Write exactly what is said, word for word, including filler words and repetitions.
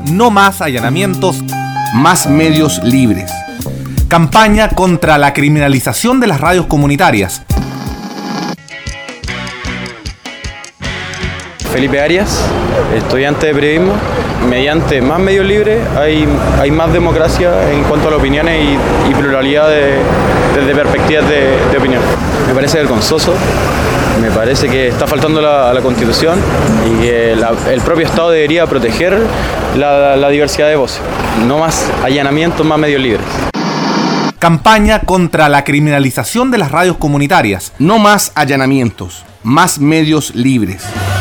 No más allanamientos. Más medios libres. Campaña contra la criminalización de las radios comunitarias. Felipe Arias, estudiante de periodismo. Mediante más medios libres hay, hay más democracia en cuanto a las opiniones y, y pluralidad de, desde perspectivas de, de opinión. Me parece vergonzoso, me parece que está faltando la, a la Constitución y que la, el propio Estado debería proteger la, la diversidad de voces. No más allanamientos, más medios libres. Campaña contra la criminalización de las radios comunitarias. No más allanamientos, más medios libres.